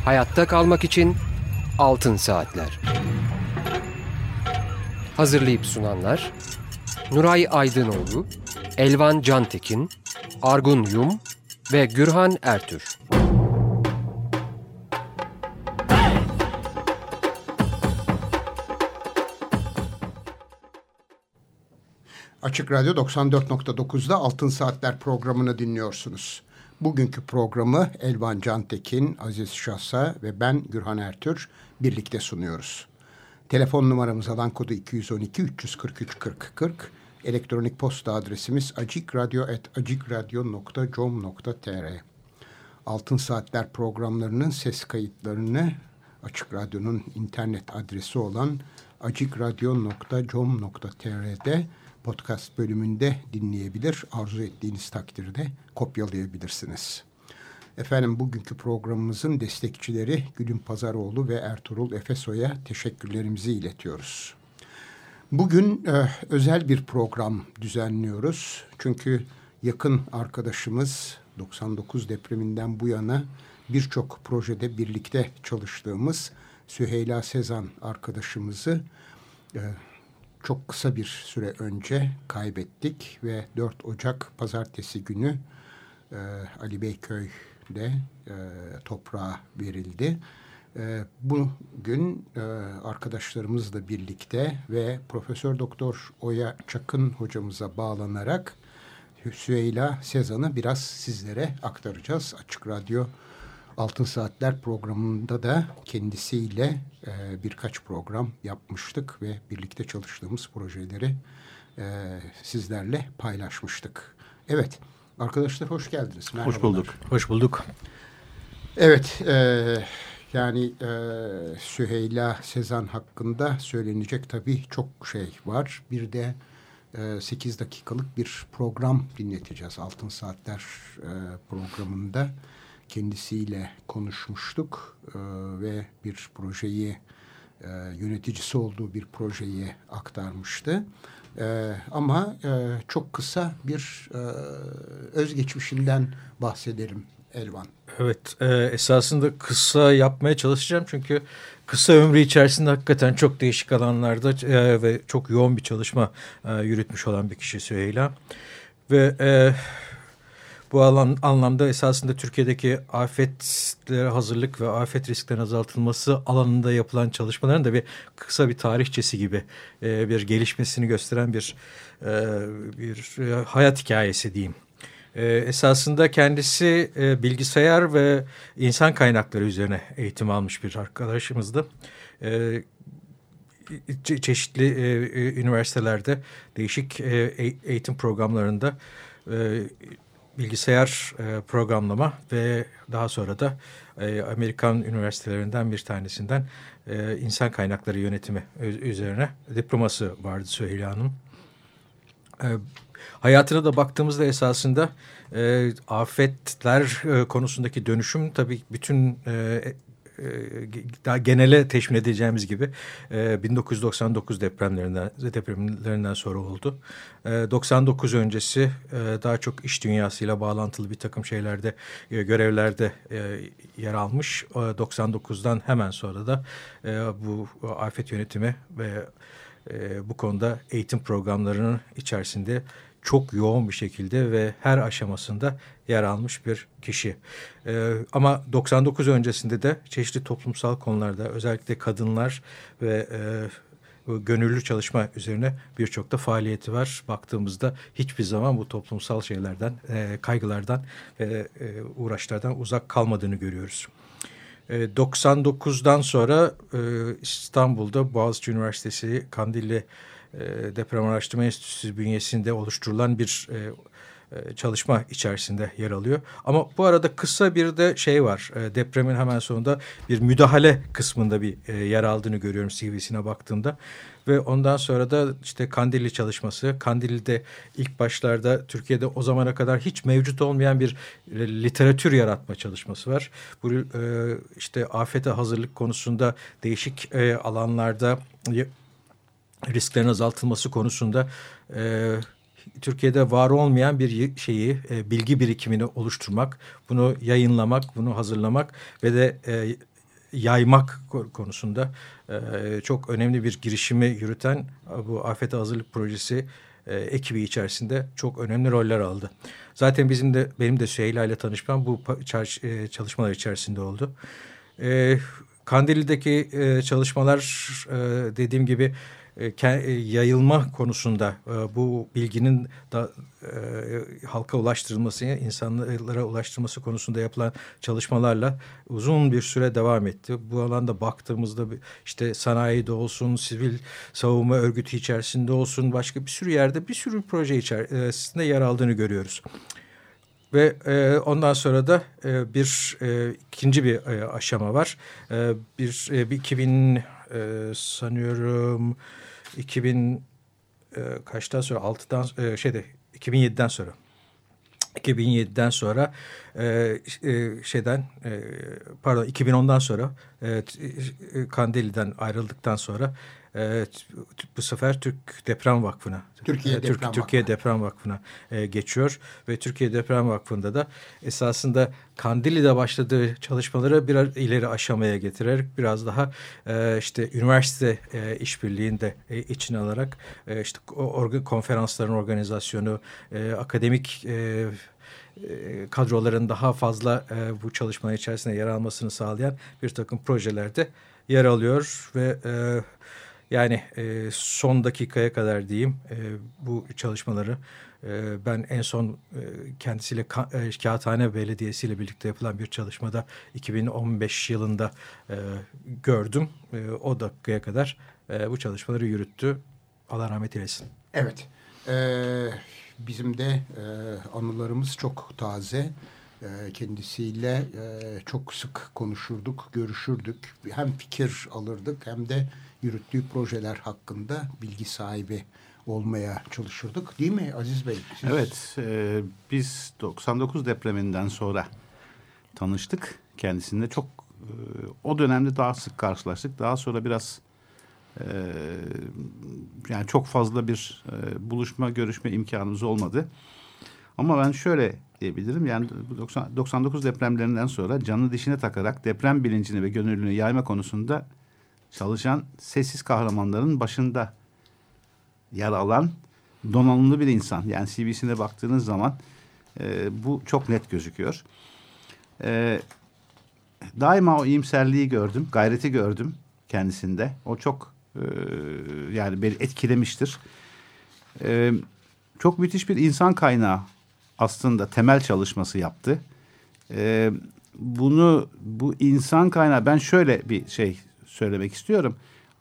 Hayatta kalmak için Altın Saatler. Hazırlayıp sunanlar Nuray Aydınoğlu, Elvan Cantekin, Argun Yum ve Gürhan Ertür. Açık Radyo 94.9'da Altın Saatler programını dinliyorsunuz. Bugünkü programı Elvan Cantekin, Aziz Şahsa ve ben Gürhan Ertür birlikte sunuyoruz. Telefon numaramız alan kodu 212 343 40 40. Elektronik posta adresimiz acikradyo@acikradyo.com.tr. Altın Saatler programlarının ses kayıtlarını Açık Radyo'nun internet adresi olan acikradyo.com.tr'de podcast bölümünde dinleyebilir, arzu ettiğiniz takdirde kopyalayabilirsiniz. Efendim, bugünkü programımızın destekçileri Gülüm Pazaroğlu ve Ertuğrul Efesoy'a teşekkürlerimizi iletiyoruz. Bugün özel bir program düzenliyoruz. Çünkü yakın arkadaşımız 99 depreminden bu yana birçok projede birlikte çalıştığımız Süheyla Sezan arkadaşımızı çok kısa bir süre önce kaybettik ve 4 Ocak Pazartesi günü Ali Beyköy'de toprağa verildi. Bugün arkadaşlarımızla birlikte ve Profesör Doktor Oya Çakın hocamıza bağlanarak Süheyla Sezan'ı biraz sizlere aktaracağız. Açık Radyo Altın Saatler programında da kendisiyle birkaç program yapmıştık ve birlikte çalıştığımız projeleri sizlerle paylaşmıştık. Evet, arkadaşlar hoş geldiniz. Merhabalar. Hoş bulduk. Hoş bulduk. Evet, Süheyla Sezan hakkında söylenecek tabii çok şey var. Bir de 8 dakikalık bir program dinleteceğiz. Altın Saatler programında kendisiyle konuşmuştuk ve bir projeyi, yöneticisi olduğu bir projeyi aktarmıştı. Ama çok kısa bir özgeçmişinden bahsederim Elvan. Evet, esasında kısa yapmaya çalışacağım çünkü kısa ömrü içerisinde hakikaten çok değişik alanlarda ve çok yoğun bir çalışma yürütmüş olan bir kişi Süheyla. Ve bu anlamda esasında Türkiye'deki afetlere hazırlık ve afet risklerinin azaltılması alanında yapılan çalışmaların da kısa bir tarihçesi gibi bir gelişmesini gösteren bir hayat hikayesi diyeyim. Esasında kendisi bilgisayar ve insan kaynakları üzerine eğitim almış bir arkadaşımızdı. Çeşitli üniversitelerde değişik eğitim programlarında bilgisayar programlama ve daha sonra da Amerikan üniversitelerinden bir tanesinden insan kaynakları yönetimi üzerine diploması vardı Süheyla'nın. Hayatına da baktığımızda esasında afetler konusundaki dönüşüm tabii bütün daha genele teşmil edeceğimiz gibi 1999 depremlerinden sonra oldu. 99 öncesi daha çok iş dünyasıyla bağlantılı bir takım şeylerde, görevlerde yer almış. 99'dan hemen sonra da bu afet yönetimi ve bu konuda eğitim programlarının içerisinde çok yoğun bir şekilde ve her aşamasında yer almış bir kişi. Ama 99 öncesinde de çeşitli toplumsal konularda özellikle kadınlar ve gönüllü çalışma üzerine birçok da faaliyeti var. Baktığımızda hiçbir zaman bu toplumsal şeylerden, kaygılardan ve uğraşlardan uzak kalmadığını görüyoruz. 99'dan sonra İstanbul'da Boğaziçi Üniversitesi Kandilli Deprem Araştırma Enstitüsü bünyesinde oluşturulan bir çalışma içerisinde yer alıyor. Ama bu arada kısa bir de şey var. Depremin hemen sonunda bir müdahale kısmında bir yer aldığını görüyorum CV'sine baktığımda. Ve ondan sonra da işte Kandilli çalışması. Kandilli'de ilk başlarda Türkiye'de o zamana kadar hiç mevcut olmayan bir literatür yaratma çalışması var. Bu işte afete hazırlık konusunda değişik alanlarda risklerin azaltılması konusunda Türkiye'de var olmayan bir şeyi, bilgi birikimini oluşturmak, bunu yayınlamak, bunu hazırlamak ve de yaymak konusunda çok önemli bir girişimi yürüten bu afete hazırlık projesi ekibi içerisinde çok önemli roller aldı. Zaten benim de Süheyla ile tanışmam bu çalışmalar içerisinde oldu. Kandilli'deki çalışmalar dediğim gibi yayılma konusunda bu bilginin da halka ulaştırılması, insanlara ulaştırılması konusunda yapılan çalışmalarla uzun bir süre devam etti. Bu alanda baktığımızda işte sanayide olsun, sivil savunma örgütü içerisinde olsun, başka bir sürü yerde bir sürü proje içerisinde yer aldığını görüyoruz. Ve ondan sonra da ikinci bir aşama var. Bir 2000 sanıyorum 2000 kaçtan sonra 2007'den sonra 2010'dan sonra Kandilli'den ayrıldıktan sonra bu sefer Türkiye Deprem Vakfı'na geçiyor ve Türkiye Deprem Vakfı'nda da esasında Kandilli'de başladığı çalışmaları biraz ileri aşamaya getirerek biraz daha işte üniversite işbirliğinde içine alarak işte konferansların organizasyonu, akademik kadroların daha fazla bu çalışmalar içerisinde yer almasını sağlayan bir takım projelerde yer alıyor ve yani son dakikaya kadar diyeyim bu çalışmaları ben en son kendisiyle Kağıthane Belediyesi ile birlikte yapılan bir çalışmada 2015 yılında gördüm. O dakikaya kadar bu çalışmaları yürüttü. Allah rahmet eylesin. Evet. Bizim de anılarımız çok taze. Kendisiyle çok sık konuşurduk, görüşürdük. Hem fikir alırdık hem de yürüttüğü projeler hakkında bilgi sahibi olmaya çalışırdık. Değil mi Aziz Bey? Siz... Evet. Biz 99 depreminden sonra tanıştık. Kendisiyle çok o dönemde daha sık karşılaştık. Daha sonra biraz yani çok fazla bir buluşma, görüşme imkanımız olmadı. Ama ben şöyle diyebilirim. Yani 99 depremlerinden sonra canını dişine takarak deprem bilincini ve gönüllülüğünü yayma konusunda çalışan sessiz kahramanların başında yer alan donanımlı bir insan. Yani CV'sine baktığınız zaman bu çok net gözüküyor. Daima o iyimserliği gördüm, gayreti gördüm kendisinde. O çok yani beni etkilemiştir. Çok müthiş bir insan kaynağı aslında temel çalışması yaptı. Bu insan kaynağı ben şöyle bir şey söylemek istiyorum.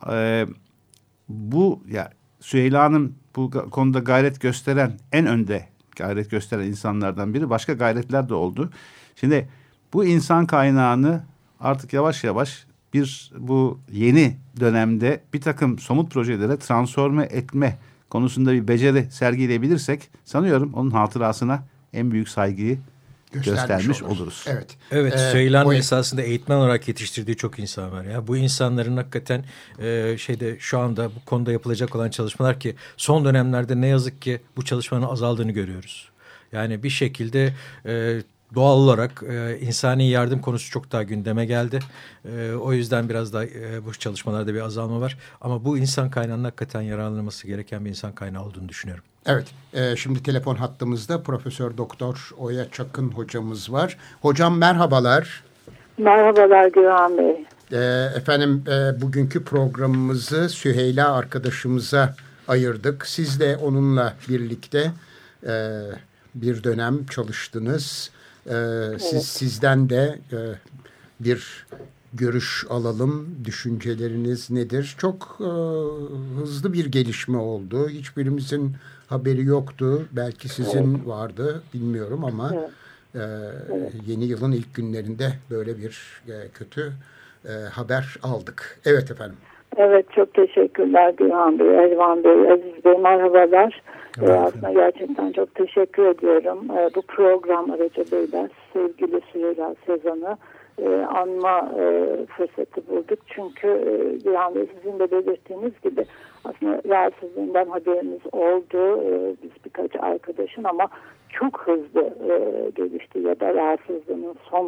Süheyla Hanım bu konuda en önde gayret gösteren insanlardan biri. Başka gayretler de oldu. Şimdi bu insan kaynağını artık yavaş yavaş bu yeni dönemde bir takım somut projelere transforme etme konusunda bir beceri sergileyebilirsek sanıyorum onun hatırasına en büyük saygıyı göstermiş oluruz. Evet. Süheyla'nın esasında eğitmen olarak yetiştirdiği çok insan var ya. Bu insanların hakikaten şu anda bu konuda yapılacak olan çalışmalar ki son dönemlerde ne yazık ki bu çalışmanın azaldığını görüyoruz. Yani bir şekilde doğal olarak insani yardım konusu çok daha gündeme geldi. O yüzden biraz da bu çalışmalarda bir azalma var. Ama bu insan kaynağının hakikaten yararlanılması gereken bir insan kaynağı olduğunu düşünüyorum. Evet. Şimdi telefon hattımızda Profesör Doktor Oya Çakın hocamız var. Hocam merhabalar. Merhabalar Güran Bey. Efendim bugünkü programımızı Süheyla arkadaşımıza ayırdık. Siz de onunla birlikte bir dönem çalıştınız. Evet. Sizden de bir görüş alalım. Düşünceleriniz nedir? Çok hızlı bir gelişme oldu. Hiçbirimizin haberi yoktu. Belki sizin vardı. Bilmiyorum ama yeni yılın ilk günlerinde böyle bir kötü haber aldık. Evet efendim. Evet, çok teşekkürler Gülhan Bey, Elvan Bey, Aziz Bey, merhabalar. Aslında gerçekten çok teşekkür ediyorum. Bu program aracılığıyla sevgili Süheyla Sezan'ı anma fırsatı bulduk. Çünkü Gülhan Bey sizin de belirttiğiniz gibi aslında rahatsızlığından haberimiz oldu. Biz birkaç arkadaşın ama çok hızlı gelişti ya da rahatsızlığının son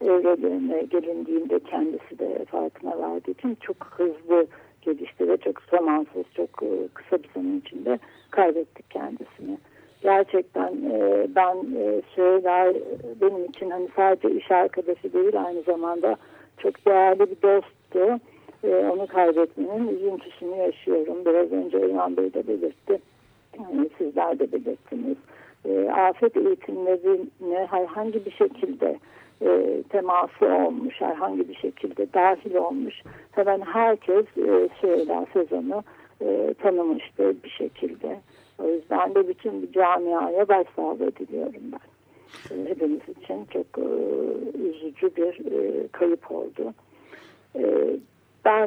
evrelerine gelindiğinde kendisi de farkına vardığı için çok hızlı gelişti ve çok zamansız, çok kısa bir zaman içinde kaybettik kendisini. Gerçekten ben Süheyla benim için hani sadece iş arkadaşı değil, aynı zamanda çok değerli bir dosttu. Onu kaybetmenin üzüntüsünü yaşıyorum. Biraz önce Elvan Bey de belirtti. Yani sizler de belirttiniz. Afet eğitimlerine herhangi bir şekilde teması olmuş, herhangi bir şekilde dahil olmuş. Tabii herkes Süheyla Sezon'u tanımıştı bir şekilde. O yüzden de bütün bir camiaya başsağlığı diliyorum ben. Hepimiz için çok üzücü bir kayıp oldu. Ben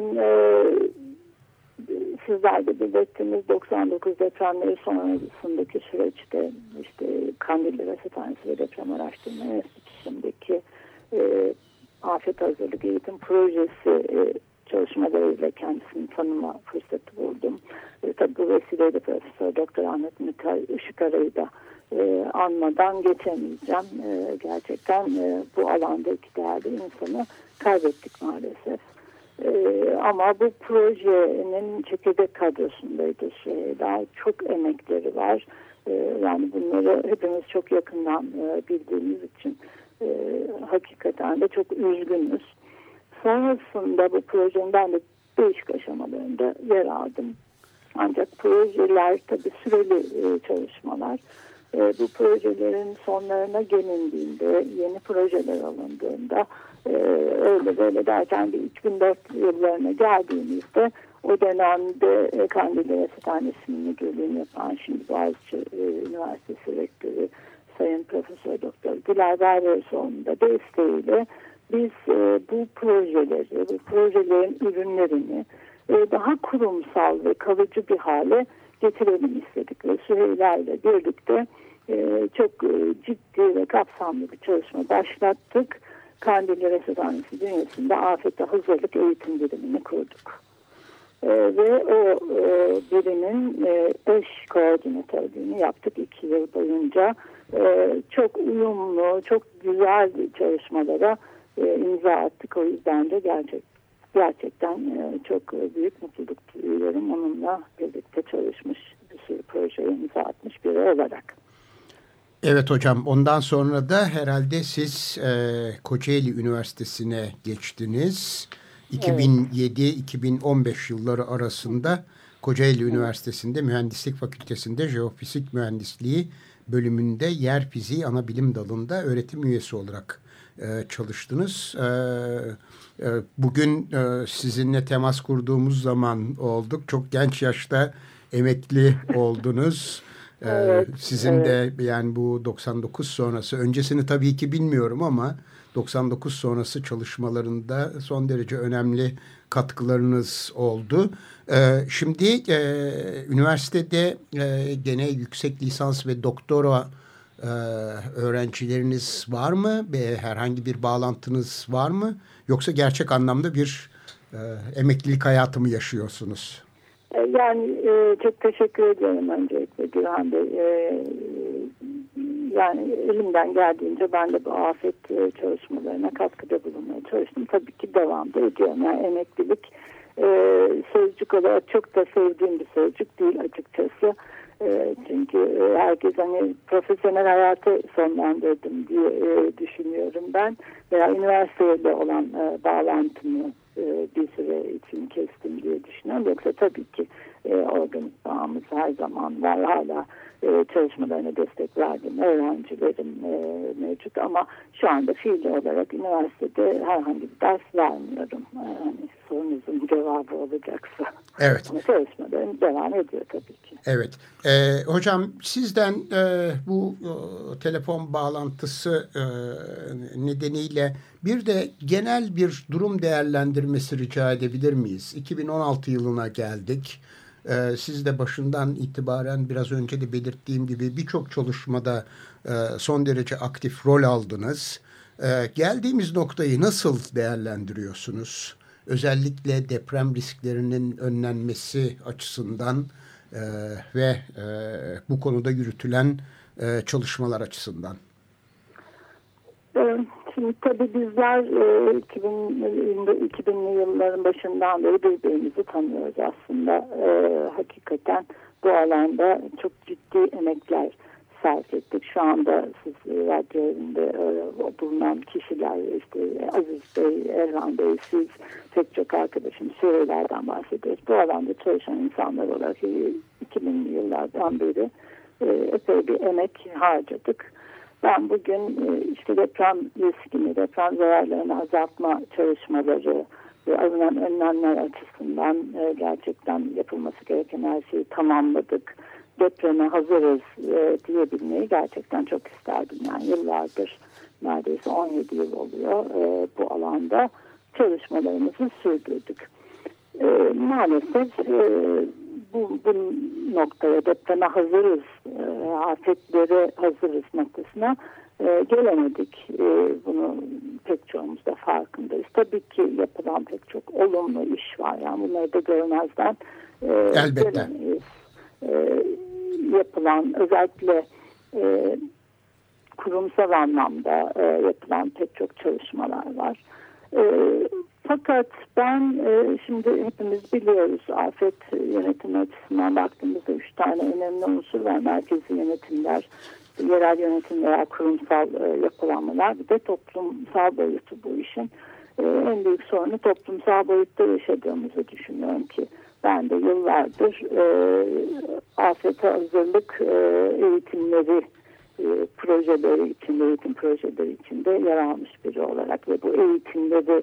sizler de belirttiniz 99 depremleri sonrasındaki süreçte işte Kandilli Rasathanesi ve Deprem Araştırma Enstitüsü'ndeki afet hazırlık eğitim projesi çalışmalarıyla kendisini tanıma fırsatı buldum. Tabii bu vesileyle Profesör Doktor Ahmet Mükay Işıkara'yı da anmadan geçemeyeceğim. Gerçekten bu alandaki değerli insanı kaybettik maalesef. Ama bu projenin çekirdek kadrosundaydı. Daha çok emekleri var. Yani bunları hepimiz çok yakından bildiğimiz için hakikaten de çok üzgünüz. Sonrasında bu projenin ben de değişik aşamalarında yer aldım. Ancak projeler tabii süreli çalışmalar. Bu projelerin sonlarına gelindiğinde, yeni projeler alındığında öyle böyle derken bir 2004 yıllarına geldiğimizde o dönemde Kandilli Rasathanesi'nin müdürlüğünü yapan şimdi Boğaziçi Üniversitesi Rektörü Sayın Profesör Doktor Güler Berberoğlu'nun da desteğiyle biz bu projelerin ürünlerini daha kurumsal ve kalıcı bir hale getirelim istedik ve Süheyla ile birlikte çok ciddi ve kapsamlı bir çalışma başlattık. Kandilli Rasathanesi bünyesinde afete hazırlık eğitim birimini kurduk. Ve o birimin eş koordinatörlüğünü yaptık 2 yıl boyunca. Çok uyumlu, çok güzel çalışmalara imza attık. O yüzden de gerçekten çok büyük mutluluk duyuyorum. Onunla birlikte çalışmış, bir sürü projeye imza atmış biri olarak. Evet hocam, ondan sonra da herhalde siz Kocaeli Üniversitesi'ne geçtiniz. 2007-2015 yılları arasında Kocaeli Üniversitesi'nde Mühendislik Fakültesi'nde Jeofizik Mühendisliği bölümünde yer fiziği ana bilim dalında öğretim üyesi olarak çalıştınız. Bugün sizinle temas kurduğumuz zaman olduk. Çok genç yaşta emekli oldunuz. Evet, Sizin de yani bu 99 sonrası, öncesini tabii ki bilmiyorum ama 99 sonrası çalışmalarında son derece önemli katkılarınız oldu. Şimdi üniversitede gene yüksek lisans ve doktora öğrencileriniz var mı? Herhangi bir bağlantınız var mı? Yoksa gerçek anlamda bir emeklilik hayatı mı yaşıyorsunuz? Yani çok teşekkür ediyorum öncelikle Gürhan Bey. Yani elimden geldiğince ben de bu afet çalışmalarına katkıda bulunmaya çalıştım. Tabii ki devam da ediyorum. Yani emeklilik sözcük olarak çok da sevdiğim bir sözcük değil açıkçası. Çünkü herkes hani profesyonel hayatı sonlandırdım diye düşünüyorum ben. Veya üniversiteyle olan bağlantımı bir süre için kestim diye düşünüyorum. Yoksa tabii ki organik bağımız her zaman var. Hala çalışmalarına destek verdiğim öğrencilerim mevcut ama şu anda fiili olarak üniversitede herhangi bir ders vermiyorum. Yani sorunuzun cevabı olacaksa. Evet. Ama çalışmalarım devam ediyor tabii ki. Evet. Hocam sizden bu telefon bağlantısı nedeniyle bir de genel bir durum değerlendirmesi rica edebilir miyiz? 2016 yılına geldik. Siz de başından itibaren biraz önce de belirttiğim gibi birçok çalışmada son derece aktif rol aldınız. Geldiğimiz noktayı nasıl değerlendiriyorsunuz? Özellikle deprem risklerinin önlenmesi açısından ve bu konuda yürütülen çalışmalar açısından. Şimdi Şimdi tabii bizler 2000'li yılların başından beri birbirimizi tanıyoruz aslında. Hakikaten bu alanda çok ciddi emekler sarf ettik. Şu anda siz radyo evinde bulunan kişiler, işte Aziz Bey, Erhan Bey, siz, pek çok arkadaşım, Süheyler'den bahsediyoruz. Bu alanda çalışan insanlar olarak 2000'li yıllardan beri epey bir emek harcadık. Ben bugün işte deprem riskini, deprem zararlarını azaltma çalışmaları ve alınan önlemler açısından gerçekten yapılması gereken her şeyi tamamladık. Depreme hazırız diyebilmeyi gerçekten çok isterdim. Yani yıllardır, neredeyse 17 yıl oluyor bu alanda çalışmalarımızı sürdürdük. Maalesef bu noktaya, depreme hazırız, afetlere hazırız noktasına gelemedik. Bunu pek çoğumuz da farkındayız. Tabii ki yapılan pek çok olumlu iş var. Yani bunları da görmezden gelemeyiz. Yapılan, özellikle kurumsal anlamda yapılan pek çok çalışmalar var. Fakat ben şimdi hepimiz biliyoruz, afet yönetimi açısından baktığımızda 3 tane önemli unsur var. Merkezi yönetimler, yerel yönetim veya kurumsal yapılanmalar, bir de toplumsal boyutu bu işin. En büyük sorunu toplumsal boyutta yaşadığımızı düşünüyorum ki ben de yıllardır afete hazırlık eğitimleri projeleri içinde, eğitim projeleri içinde yer almış biri olarak ve bu eğitimleri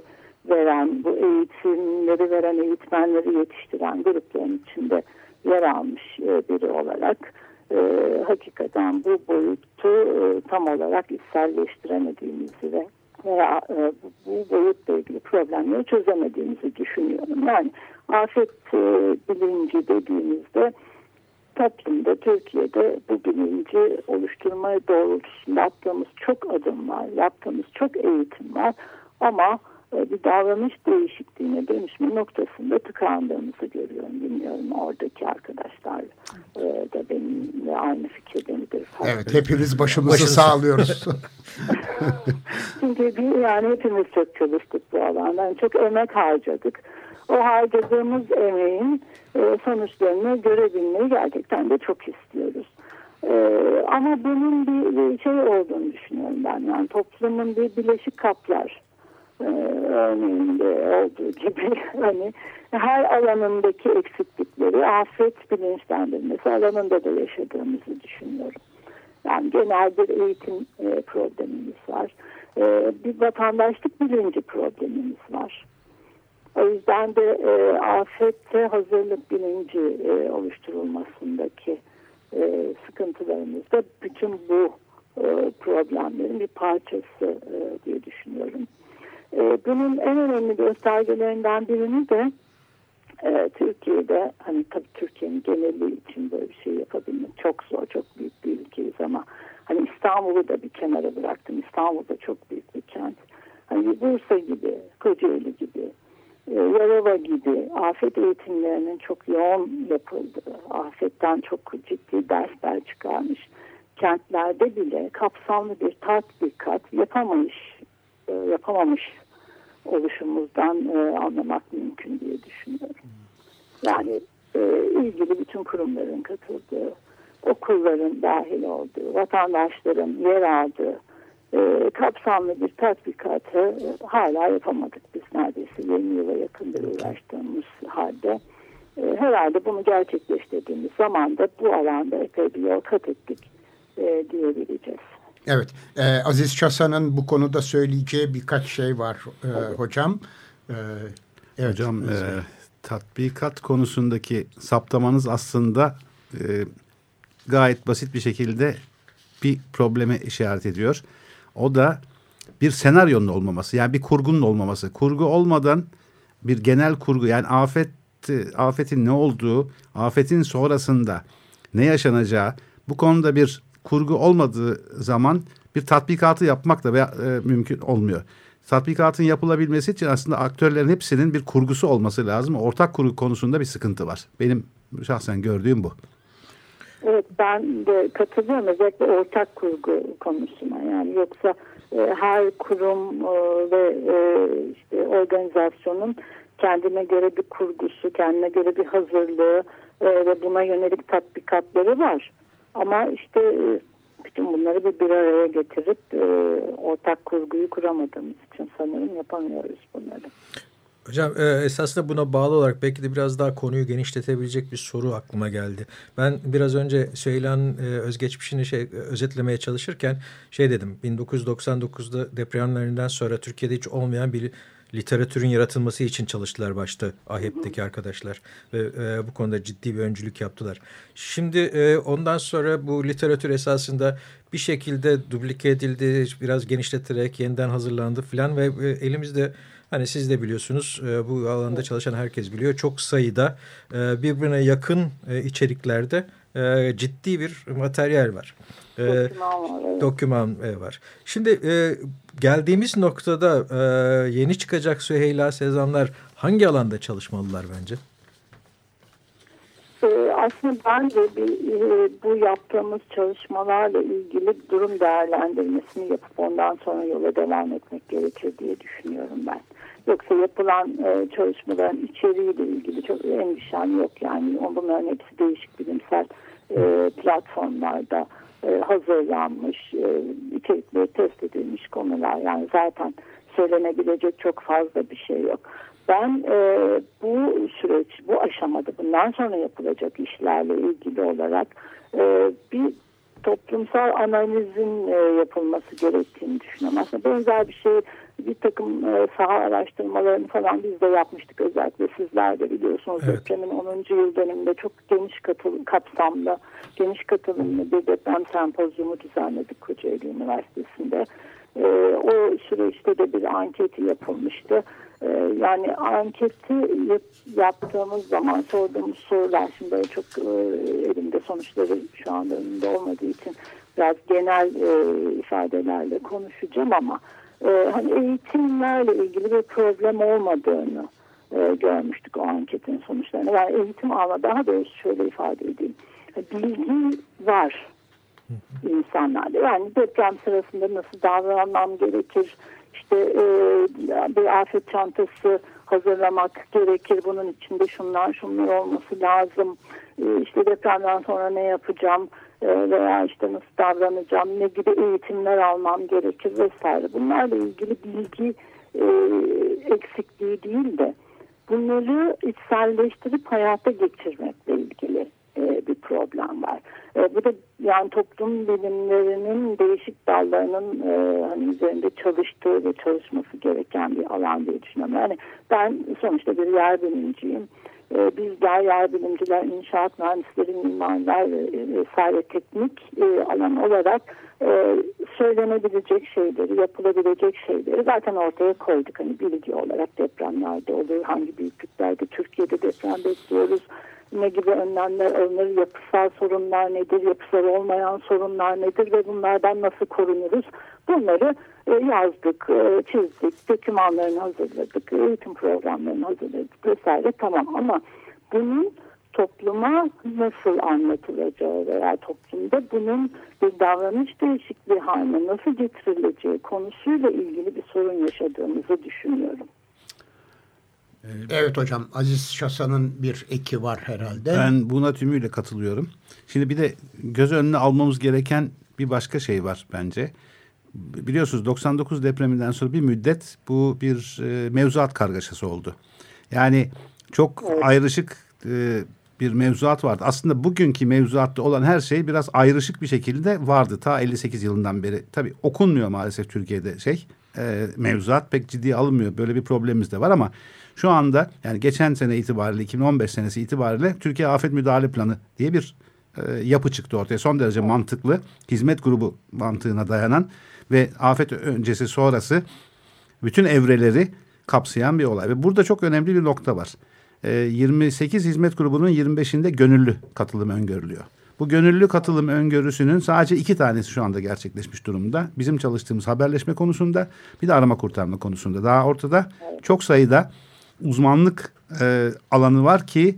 veren eğitmenleri yetiştiren grupların içinde yer almış biri olarak hakikaten bu boyutu tam olarak içselleştiremediğimizi veya bu boyutla ilgili problemleri çözemediğimizi düşünüyorum. Yani afet bilinci dediğimizde toplumda, Türkiye'de bu bilinci oluşturma doğrultusunda attığımız çok adım var, yaptığımız çok eğitim var ama bir davranış değişikliğine dönüşme noktasında tıkandığımızı görüyorum. Bilmiyorum, oradaki arkadaşlar da benimle aynı fikirde midir? Evet, hepimiz başımızı sağlıyoruz. Çünkü yani hepimiz çok çalıştık bu alanda. Yani çok emek harcadık. O harcadığımız emeğin sonuçlarını görebilmeyi gerçekten de çok istiyoruz. Ama bunun bir şey olduğunu düşünüyorum ben. Yani toplumun bir bileşik kaplar örneğinde olduğu gibi hani her alanındaki eksiklikleri afet bilinçlendirmesi alanında da yaşadığımızı düşünüyorum. Yani genel bir eğitim problemimiz var. Bir vatandaşlık bilinci problemimiz var. O yüzden de afette hazırlık bilinci oluşturulmasındaki sıkıntılarımız da bütün bu problemlerin bir parçası diye düşünüyorum. Bunun en önemli göstergelerinden birini de Türkiye'de, hani tabii Türkiye'nin geneli için böyle bir şey yapabilmek çok zor, çok büyük bir ülkeyiz ama hani İstanbul'u da bir kenara bıraktım. İstanbul'da çok büyük bir kent. Hani Bursa gibi, Kocaeli gibi, Yalova gibi afet eğitimlerinin çok yoğun yapıldığı, afetten çok ciddi dersler çıkarmış kentlerde bile kapsamlı bir tatbikat yapamamış oluşumuzdan anlamak mümkün diye düşünüyorum. Yani ilgili bütün kurumların katıldığı, okulların dahil olduğu, vatandaşların yer aldığı kapsamlı bir tatbikatı hala yapamadık biz, neredeyse 20 yıla yakındır uğraştığımız halde. Herhalde bunu gerçekleştirdiğimiz zaman da bu alanda epey bir yol kat ettik diyebileceğiz. Evet, Aziz Şasan'ın bu konuda söyleyeceği birkaç şey var hocam. Evet, hocam, tatbikat konusundaki saptamanız aslında gayet basit bir şekilde bir probleme işaret ediyor. O da bir senaryonun olmaması, yani bir kurgunun olmaması. Kurgu olmadan bir genel kurgu, yani afetin ne olduğu, afetin sonrasında ne yaşanacağı, bu konuda bir kurgu olmadığı zaman bir tatbikatı yapmak da mümkün olmuyor. Tatbikatın yapılabilmesi için aslında aktörlerin hepsinin bir kurgusu olması lazım. Ortak kurgu konusunda bir sıkıntı var. Benim şahsen gördüğüm bu. Evet, ben de katılıyorum özellikle ortak kurgu konusuna. Yani yoksa her kurum ve işte organizasyonun kendine göre bir kurgusu, kendine göre bir hazırlığı ve buna yönelik tatbikatları var. Ama işte bütün bunları bir araya getirip ortak kurguyu kuramadığımız için sanırım yapamıyoruz bunları. Hocam esasında buna bağlı olarak belki de biraz daha konuyu genişletebilecek bir soru aklıma geldi. Ben biraz önce Süheyla'nın özgeçmişini özetlemeye çalışırken dedim. 1999'da depremlerinden sonra Türkiye'de hiç olmayan bir literatürün yaratılması için çalıştılar başta AHİP'teki arkadaşlar ve bu konuda ciddi bir öncülük yaptılar. Şimdi ondan sonra bu literatür esasında bir şekilde dublike edildi, biraz genişleterek yeniden hazırlandı filan ve elimizde, hani siz de biliyorsunuz, bu alanda çalışan herkes biliyor, çok sayıda birbirine yakın içeriklerde ciddi bir materyal var. Doküman var. Şimdi geldiğimiz noktada yeni çıkacak Süheyla Sezanlar hangi alanda çalışmalılar bence? Aslında bence bu yaptığımız çalışmalarla ilgili durum değerlendirmesini yapıp ondan sonra yola devam etmek gerekir diye düşünüyorum ben. Yoksa yapılan çalışmaların içeriğiyle ilgili çok endişem yok. Yani bunların hepsi değişik bilimsel platformlarda hazırlanmış, içerikleri test edilmiş konular. Yani zaten söylenebilecek çok fazla bir şey yok. Ben bu süreç, bu aşamada bundan sonra yapılacak işlerle ilgili olarak bir toplumsal analizin yapılması gerektiğini düşünüyorum. Aslında benzer bir şey, bir takım saha araştırmalarını falan biz de yapmıştık. Özellikle sizler de biliyorsunuz, evet. Depremin 10. yıl dönümünde çok geniş kapsamlı, geniş katılımlı bir deprem sempozyumu düzenledik Kocaeli Üniversitesi'nde. O süreçte de bir anketi yapılmıştı. Yani anketi yaptığımız zaman sorduğumuz sorular, şimdi böyle çok elimde sonuçları şu anda önümde olmadığı için biraz genel ifadelerle konuşacağım ama hani eğitimlerle ilgili bir problem olmadığını görmüştük o anketin sonuçlarında. Yani eğitim alma, daha doğrusu şöyle ifade edeyim, bilgi var insanlarda. Yani deprem sırasında nasıl davranmam gerekir, İşte bir afet çantası hazırlamak gerekir. Bunun içinde şunlar olması lazım. İşte depremden sonra ne yapacağım veya işte nasıl davranacağım, ne gibi eğitimler almam gerekir vesaire. Bunlarla ilgili bilgi eksikliği değil de bunları içselleştirip hayata geçirmekle ilgili bir problem var. Bu da yani toplum bilimlerinin değişik dallarının hani üzerinde çalıştığı ve çalışması gereken bir alan diye düşünüyorum. Yani ben sonuçta bir yer bilimciyim. Bizler yer bilimciler, inşaat mühendisleri, mimarlar vesaire teknik alan olarak söylenebilecek şeyleri, yapılabilecek şeyleri zaten ortaya koyduk. Hani bilgi olarak depremlerde olur, hangi büyüklüklerde Türkiye'de deprem bekliyoruz, ne gibi önlemler alınır, yapısal sorunlar nedir, yapısal olmayan sorunlar nedir ve bunlardan nasıl korunuruz? Bunları yazdık, çizdik, dokümanlarını hazırladık, eğitim programlarını hazırladık vesaire, tamam, ama bunun topluma nasıl anlatılacağı veya toplumda bunun bir davranış değişikliği haline nasıl getirileceği konusuyla ilgili bir sorun yaşadığımızı düşünüyorum. Evet hocam, Aziz Şasa'nın bir eki var herhalde. Ben buna tümüyle katılıyorum. Şimdi bir de göz önüne almamız gereken bir başka şey var bence. Biliyorsunuz 99 depreminden sonra bir müddet bu bir mevzuat kargaşası oldu. Yani çok ayrışık bir mevzuat vardı. Aslında bugünkü mevzuatta olan her şey biraz ayrışık bir şekilde vardı. Ta 58 yılından beri. Tabii okunmuyor maalesef Türkiye'de mevzuat pek ciddiye alınmıyor. Böyle bir problemimiz de var ama şu anda yani geçen sene itibariyle 2015 senesi itibariyle Türkiye Afet Müdahale Planı diye bir yapı çıktı ortaya. Son derece mantıklı, hizmet grubu mantığına dayanan ve afet öncesi sonrası bütün evreleri kapsayan bir olay. Ve burada çok önemli bir nokta var. 28 hizmet grubunun 25'inde gönüllü katılım öngörülüyor. Bu gönüllü katılım öngörüsünün sadece 2 tanesi şu anda gerçekleşmiş durumda. Bizim çalıştığımız haberleşme konusunda, bir de arama kurtarma konusunda. Daha ortada çok sayıda uzmanlık alanı var ki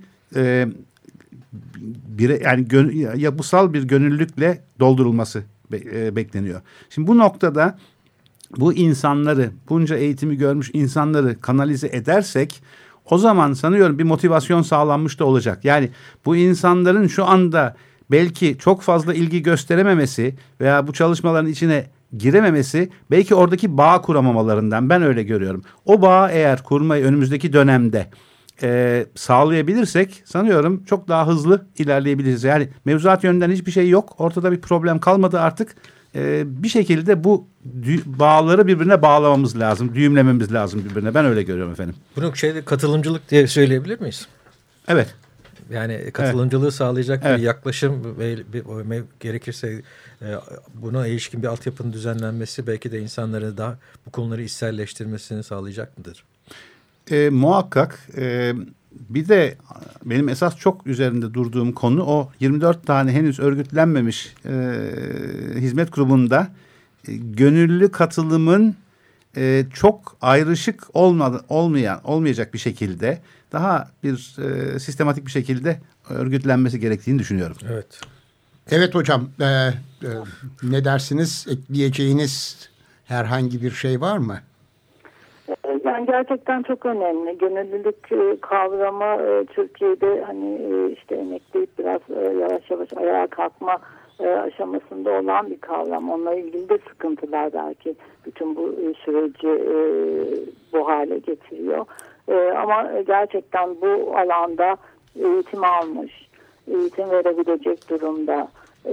yapısal bir gönüllülükle doldurulması bekleniyor. Şimdi bu noktada bu insanları, bunca eğitimi görmüş insanları kanalize edersek, o zaman sanıyorum bir motivasyon sağlanmış da olacak. Yani bu insanların şu anda belki çok fazla ilgi gösterememesi veya bu çalışmaların içine girememesi belki oradaki bağ kuramamalarından, ben öyle görüyorum. O bağı eğer kurmayı önümüzdeki dönemde sağlayabilirsek sanıyorum çok daha hızlı ilerleyebiliriz. Yani mevzuat yönünden hiçbir şey yok. Ortada bir problem kalmadı artık. Bir şekilde bu bağları birbirine bağlamamız lazım. Düğümlememiz lazım birbirine. Ben öyle görüyorum efendim. Bunu katılımcılık diye söyleyebilir miyiz? Evet. Yani katılımcılığı sağlayacak bir yaklaşım ve gerekirse buna ilişkin bir altyapının düzenlenmesi belki de insanların daha bu konuları içselleştirmesini sağlayacak mıdır? Muhakkak. Bir de benim esas çok üzerinde durduğum konu o 24 tane henüz örgütlenmemiş hizmet grubunda gönüllü katılımın çok ayrışık olmayacak bir şekilde daha bir sistematik bir şekilde örgütlenmesi gerektiğini düşünüyorum. Evet. Evet hocam, ne dersiniz? Ekleyeceğiniz herhangi bir şey var mı? Yani gerçekten çok önemli. Gönüllülük kavramı Türkiye'de hani işte emekleyip biraz yavaş yavaş ayağa kalkma aşamasında olan bir kavram. Onunla ilgili de sıkıntılar belki bütün bu süreci bu hale getiriyor. Ama gerçekten bu alanda eğitim almış, eğitim verebilecek durumda,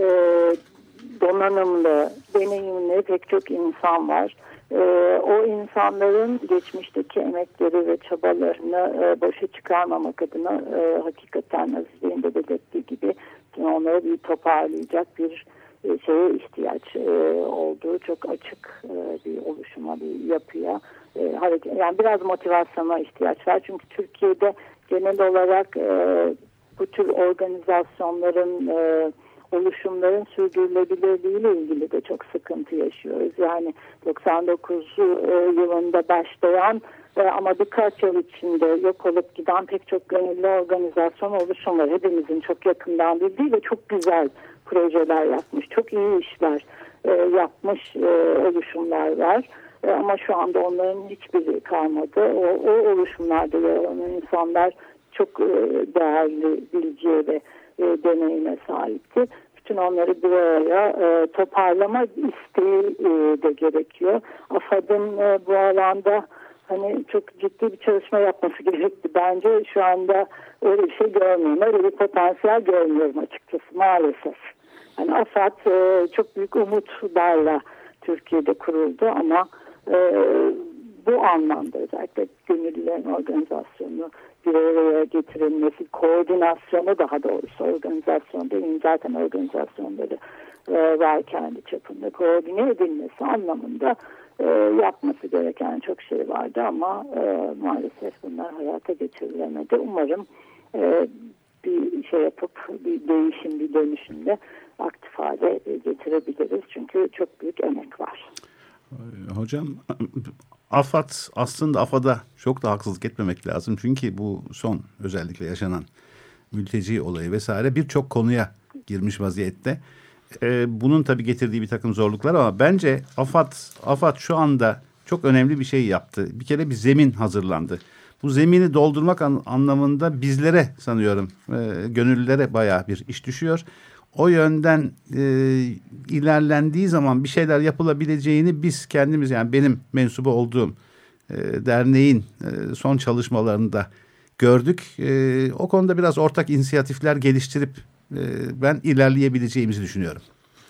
donanımlı, deneyimli pek çok insan var. O insanların geçmişteki emekleri ve çabalarını boşa çıkarmamak adına hakikaten Aziz Bey'in de belirttiği gibi onları bir toparlayacak bir şeye ihtiyaç olduğu çok açık bir oluşuma, bir yapıya yani biraz motivasyona ihtiyaç var. Çünkü Türkiye'de genel olarak bu tür organizasyonların oluşumların sürdürülebilirliğiyle ilgili de çok sıkıntı yaşıyoruz. Yani 99 yılında başlayan ama birkaç yıl içinde yok olup giden pek çok gönüllü organizasyon oluşumları hepimizin çok yakından bildiği ve çok güzel projeler yapmış, çok iyi işler yapmış oluşumlar var. Ama şu anda onların hiçbiri kalmadı. O oluşumlarda yer alan insanlar çok değerli bilgiye ve deneyime sahipti. Bütün onları bir araya toparlama isteği de gerekiyor. AFAD'ın bu alanda hani çok ciddi bir çalışma yapması gerekti. Bence şu anda öyle bir şey görmüyorum. Öyle bir potansiyel görmüyorum açıkçası maalesef. Yani AFAD çok büyük umutlarla Türkiye'de kuruldu ama bu anlamda özellikle gönüllülerin organizasyonu bir araya getirilmesi, koordinasyonu daha doğrusu organizasyon değil zaten organizasyonları var kendi çapında koordine edilmesi anlamında yapması gereken çok şey vardı ama maalesef bunlar hayata geçirilemedi. Umarım bir şey yapıp bir değişim, bir dönüşümde aktif hale getirebiliriz. Çünkü çok büyük emek var. Hocam AFAD aslında AFAD'a çok da haksızlık etmemek lazım. Çünkü bu son özellikle yaşanan mülteci olayı vesaire birçok konuya girmiş vaziyette. Bunun tabii getirdiği bir takım zorluklar ama bence AFAD şu anda çok önemli bir şey yaptı. Bir kere bir zemin hazırlandı. Bu zemini doldurmak anlamında bizlere sanıyorum gönüllülere bayağı bir iş düşüyor. O yönden ilerlendiği zaman bir şeyler yapılabileceğini biz kendimiz yani benim mensubu olduğum derneğin son çalışmalarında gördük. O konuda biraz ortak inisiyatifler geliştirip ben ilerleyebileceğimizi düşünüyorum.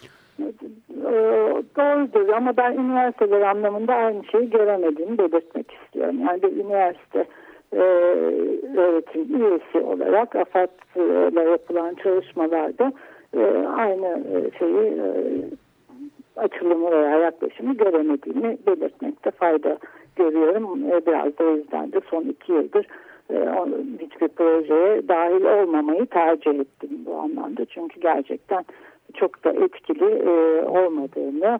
Doğrudur ama ben üniversiteler anlamında aynı şeyi göremediğimi belirtmek istiyorum. Yani bir üniversite öğretim üyesi olarak AFAD'la yapılan çalışmalarda aynı şeyi açılımı veya yaklaşımı göremediğimi belirtmekte fayda görüyorum. Biraz da o yüzden de son 2 yıldır hiçbir projeye dahil olmamayı tercih ettim bu anlamda. Çünkü gerçekten çok da etkili olmadığını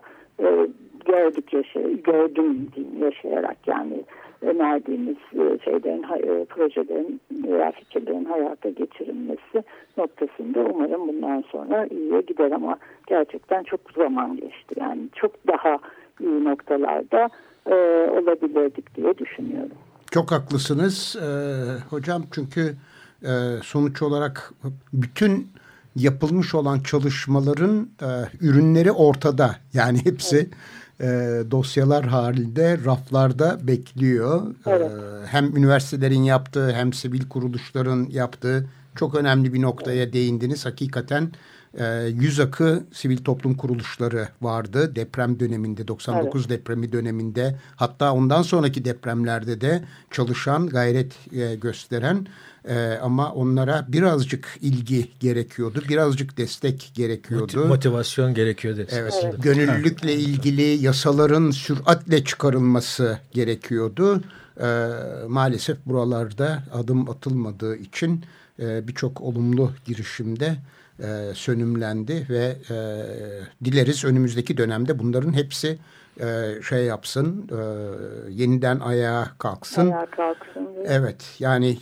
gördüm diyeyim, yaşayarak yani önerdiğimiz projelerin veya fikirlerin hayata geçirilmesi noktasında umarım bundan sonra iyiye gider ama gerçekten çok zaman geçti. Yani çok daha iyi noktalarda olabilirdik diye düşünüyorum. Çok haklısınız hocam, çünkü sonuç olarak bütün yapılmış olan çalışmaların ürünleri ortada. Yani hepsi dosyalar halinde raflarda bekliyor. Evet. Hem üniversitelerin yaptığı hem sivil kuruluşların yaptığı çok önemli bir noktaya değindiniz. Hakikaten yüz akı sivil toplum kuruluşları vardı deprem döneminde, 99 depremi döneminde, hatta ondan sonraki depremlerde de çalışan, gayret gösteren, ama onlara birazcık ilgi gerekiyordu, birazcık destek gerekiyordu. Motivasyon gerekiyordu. Evet, gönüllülükle ilgili yasaların süratle çıkarılması gerekiyordu. Maalesef buralarda adım atılmadığı için birçok olumlu girişimde sönümlendi ve dileriz önümüzdeki dönemde bunların hepsi şey yapsın, yeniden ayağa kalksın. Ayağa kalksın. Evet, yani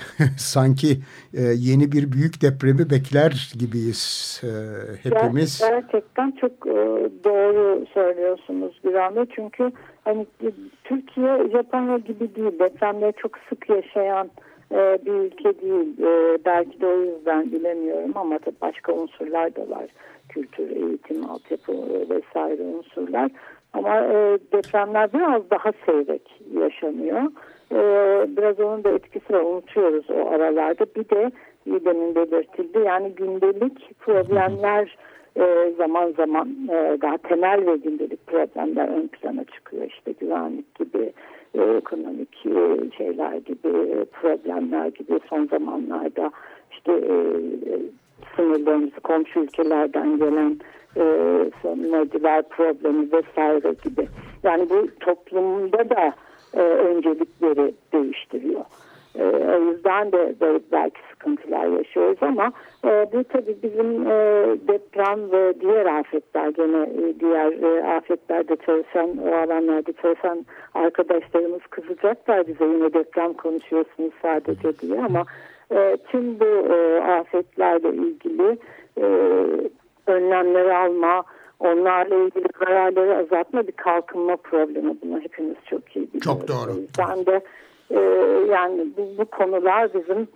sanki yeni bir büyük depremi bekler gibiyiz hepimiz. Gerçekten çok doğru söylüyorsunuz Gürhan Bey. Çünkü hani Türkiye Japonya gibi değil, depremleri çok sık yaşayan bir ülke değil. Belki de o yüzden bilemiyorum ama tabii başka unsurlar da var. Kültür, eğitim, altyapı vesaire unsurlar. Ama depremler biraz daha seyrek yaşanıyor. Biraz onun da etkisi var. Unutuyoruz o aralarda. Bir de demin belirtildi. Yani gündelik problemler zaman zaman daha temel ve gündelik problemler ön plana çıkıyor. İşte güvenlik gibi, ekonomik şeyler gibi, problemler gibi son zamanlarda işte sınırlarımızı komşu ülkelerden gelen sonracılar problemi vesaire gibi. Yani bu toplumda da öncelikleri değiştiriyor. O yüzden de böyle belki sıkıntılar yaşıyoruz ama bu tabii bizim deprem ve diğer afetler, gene diğer afetlerde çalışan, o alanlarda çalışan arkadaşlarımız kızacaklar bize, yine deprem konuşuyorsunuz sadece diye, ama tüm bu afetlerle ilgili önlemleri alma, onlarla ilgili zararları azaltma bir kalkınma problemi. Bunu hepimiz çok iyi biliyoruz. Çok doğru. O yüzden de yani bu konular bizim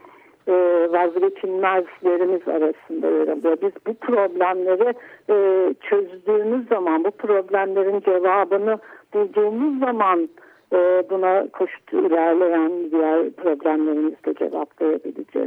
vazgeçilmezlerimiz arasında yer alıyor. Biz bu problemleri çözdüğümüz zaman, bu problemlerin cevabını bulduğumuz zaman buna koşut ilerleyen diğer problemlerimizi de cevaplayabileceğiz.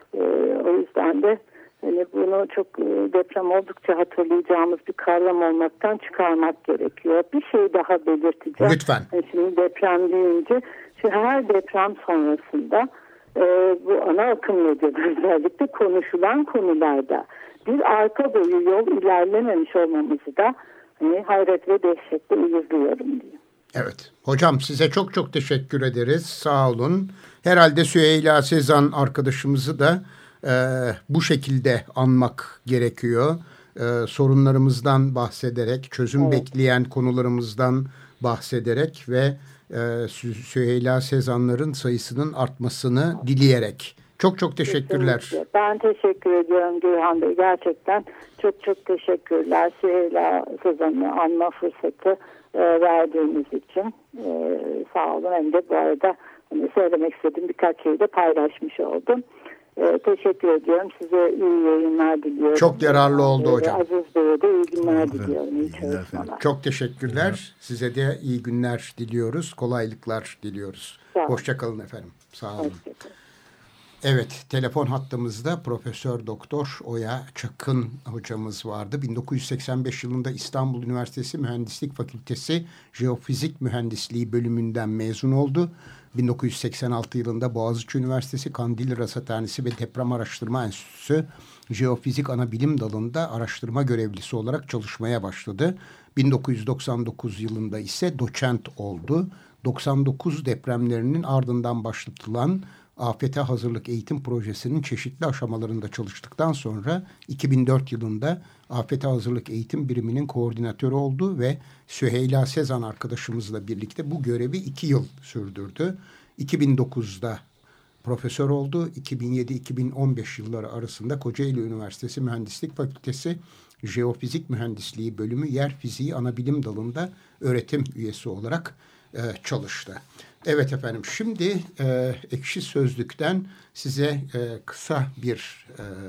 O yüzden de hani bunu çok deprem oldukça hatırlayacağımız bir kavram olmaktan çıkarmak gerekiyor. Bir şey daha belirteceğim. Lütfen. Şimdi deprem deyince, her deprem sonrasında bu ana akım medyada özellikle konuşulan konularda bir arka boyu yol ilerlememiş olmamızı da hani hayret ve dehşetle izliyorum diye. Evet. Hocam size çok çok teşekkür ederiz. Sağ olun. Herhalde Süheyla Sezan arkadaşımızı da bu şekilde anmak gerekiyor. Sorunlarımızdan bahsederek, çözüm bekleyen konularımızdan bahsederek ve Süheyla Sezanların sayısının artmasını dileyerek. Çok çok teşekkürler. Kesinlikle. Ben teşekkür ediyorum Gürhan Bey. Gerçekten çok çok teşekkürler. Süheyla Sezan'ı anma fırsatı verdiğiniz için. Sağ olun. Hem de bu arada hani söylemek istediğim birkaç şeyi de paylaşmış oldum. Teşekkür ediyorum. Size iyi yayınlar diliyorum. Çok yararlı oldu hocam. Aziz Bey'e de iyi günler diliyorum. İyi çalışmalar. Çok teşekkürler. Size de iyi günler diliyoruz. Kolaylıklar diliyoruz. Hoşçakalın efendim. Sağ olun. Hoşçakalın. Evet, telefon hattımızda Profesör Doktor Oya Çakın hocamız vardı. 1985 yılında İstanbul Üniversitesi Mühendislik Fakültesi Jeofizik Mühendisliği bölümünden mezun oldu. 1986 yılında Boğaziçi Üniversitesi Kandilli Rasathanesi ve Deprem Araştırma Enstitüsü Jeofizik Anabilim Dalı'nda araştırma görevlisi olarak çalışmaya başladı. 1999 yılında ise doçent oldu. 99 depremlerinin ardından başlatılan Afete Hazırlık Eğitim Projesi'nin çeşitli aşamalarında çalıştıktan sonra 2004 yılında Afete Hazırlık Eğitim Biriminin koordinatörü oldu ve Süheyla Sezan arkadaşımızla birlikte bu görevi 2 yıl sürdürdü. 2009'da profesör oldu. 2007-2015 yılları arasında Kocaeli Üniversitesi Mühendislik Fakültesi Jeofizik Mühendisliği Bölümü Yer Fiziği Anabilim Dalı'nda öğretim üyesi olarak çalıştı. Evet efendim, şimdi Ekşi Sözlük'ten size kısa bir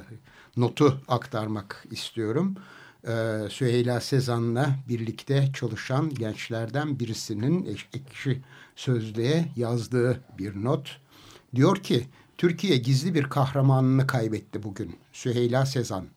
notu aktarmak istiyorum. Süheyla Sezan'la birlikte çalışan gençlerden birisinin Ekşi Sözlüğe yazdığı bir not. Diyor ki, Türkiye gizli bir kahramanını kaybetti bugün. Süheyla Sezan.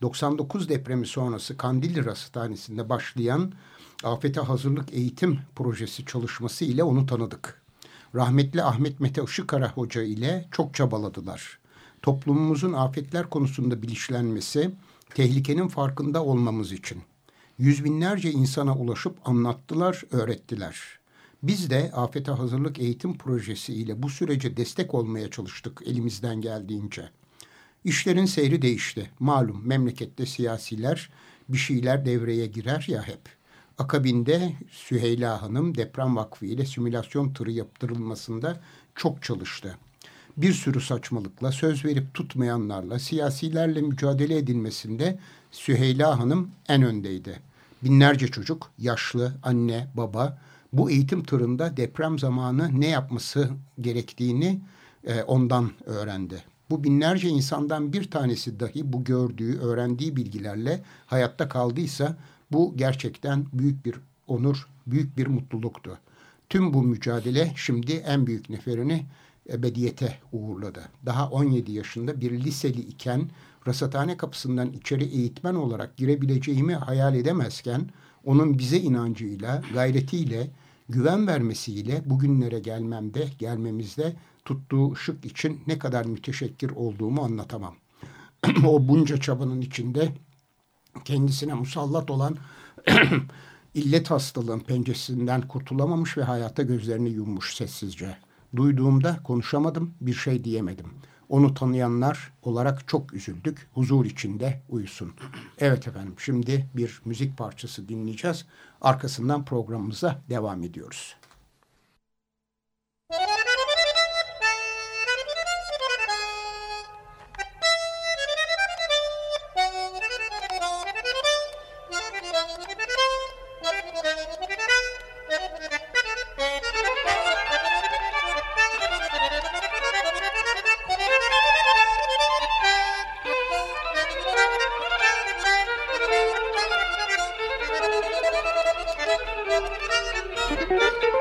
99 depremi sonrası Kandilli Rasathanesi'nde başlayan afete hazırlık eğitim projesi çalışması ile onu tanıdık. Rahmetli Ahmet Mete Işıkara Hoca ile çok çabaladılar. Toplumumuzun afetler konusunda bilinçlenmesi, tehlikenin farkında olmamız için. Yüz binlerce insana ulaşıp anlattılar, öğrettiler. Biz de afete hazırlık eğitim projesi ile bu sürece destek olmaya çalıştık elimizden geldiğince. İşlerin seyri değişti. Malum memlekette siyasiler bir şeyler devreye girer ya hep. Akabinde Süheyla Hanım Deprem Vakfı ile simülasyon tırı yaptırılmasında çok çalıştı. Bir sürü saçmalıkla, söz verip tutmayanlarla, siyasilerle mücadele edilmesinde Süheyla Hanım en öndeydi. Binlerce çocuk, yaşlı, anne, baba bu eğitim tırında deprem zamanı ne yapması gerektiğini ondan öğrendi. Bu binlerce insandan bir tanesi dahi bu gördüğü, öğrendiği bilgilerle hayatta kaldıysa bu gerçekten büyük bir onur, büyük bir mutluluktu. Tüm bu mücadele şimdi en büyük neferini ebediyete uğurladı. Daha 17 yaşında bir liseli iken rasathane kapısından içeri eğitmen olarak girebileceğimi hayal edemezken onun bize inancıyla, gayretiyle, güven vermesiyle bugünlere gelmemizde tuttuğu ışık için ne kadar müteşekkir olduğumu anlatamam. O bunca çabanın içinde kendisine musallat olan illet hastalığın pençesinden kurtulamamış ve hayata gözlerini yummuş sessizce. Duyduğumda konuşamadım, bir şey diyemedim. Onu tanıyanlar olarak çok üzüldük. Huzur içinde uyusun. Evet efendim, şimdi bir müzik parçası dinleyeceğiz. Arkasından programımıza devam ediyoruz. Thank you.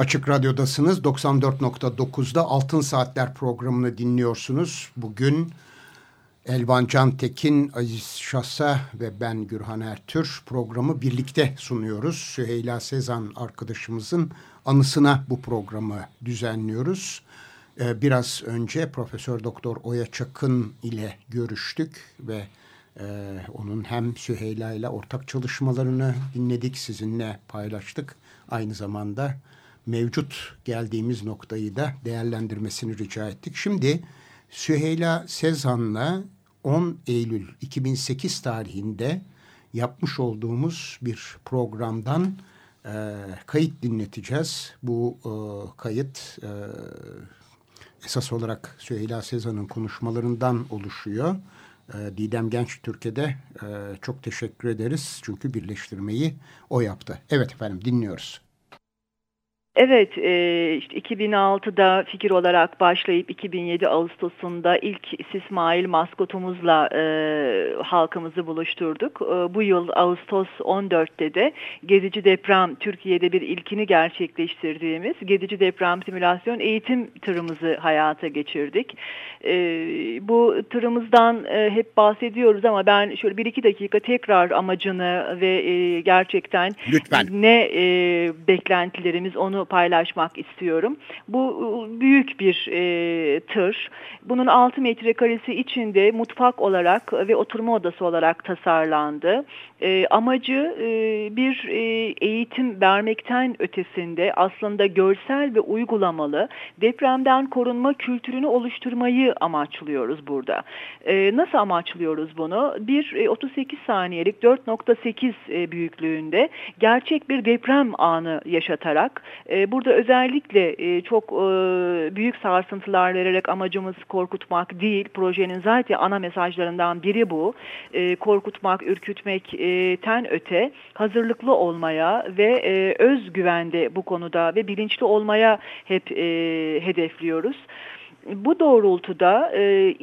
Açık Radyo'dasınız. 94.9'da Altın Saatler programını dinliyorsunuz. Bugün Elvan Cantekin, Aziz Şahsa ve ben Gürhan Ertür programı birlikte sunuyoruz. Süheyla Sezan arkadaşımızın anısına bu programı düzenliyoruz. Biraz önce Profesör Doktor Oya Çakın ile görüştük ve onun hem Süheyla ile ortak çalışmalarını dinledik, sizinle paylaştık. Aynı zamanda mevcut geldiğimiz noktayı da değerlendirmesini rica ettik. Şimdi Süheyla Sezan'la 10 Eylül 2008 tarihinde yapmış olduğumuz bir programdan kayıt dinleteceğiz. Bu kayıt esas olarak Süheyla Sezan'ın konuşmalarından oluşuyor. Didem Gençtürk'e de çok teşekkür ederiz. Çünkü birleştirmeyi o yaptı. Evet efendim, dinliyoruz. Evet, işte 2006'da fikir olarak başlayıp 2007 Ağustos'unda ilk İsmail maskotumuzla halkımızı buluşturduk. Bu yıl Ağustos 14'te de Gezici Deprem, Türkiye'de bir ilkini gerçekleştirdiğimiz Gezici Deprem Simülasyon Eğitim tırımızı hayata geçirdik. Bu tırımızdan hep bahsediyoruz ama ben şöyle 1-2 dakika tekrar amacını ve gerçekten lütfen ne beklentilerimiz onu paylaşmak istiyorum. Bu büyük bir tır. Bunun 6 metrekaresi içinde mutfak olarak ve oturma odası olarak tasarlandı. Amacı bir eğitim vermekten ötesinde aslında görsel ve uygulamalı depremden korunma kültürünü oluşturmayı amaçlıyoruz burada. Nasıl amaçlıyoruz bunu? 38 saniyelik 4.8 büyüklüğünde gerçek bir deprem anı yaşatarak burada özellikle çok büyük sarsıntılar vererek amacımız korkutmak değil. Projenin zaten ana mesajlarından biri bu. Korkutmak, ürkütmekten öte hazırlıklı olmaya ve özgüvende bu konuda ve bilinçli olmaya hep hedefliyoruz. Bu doğrultuda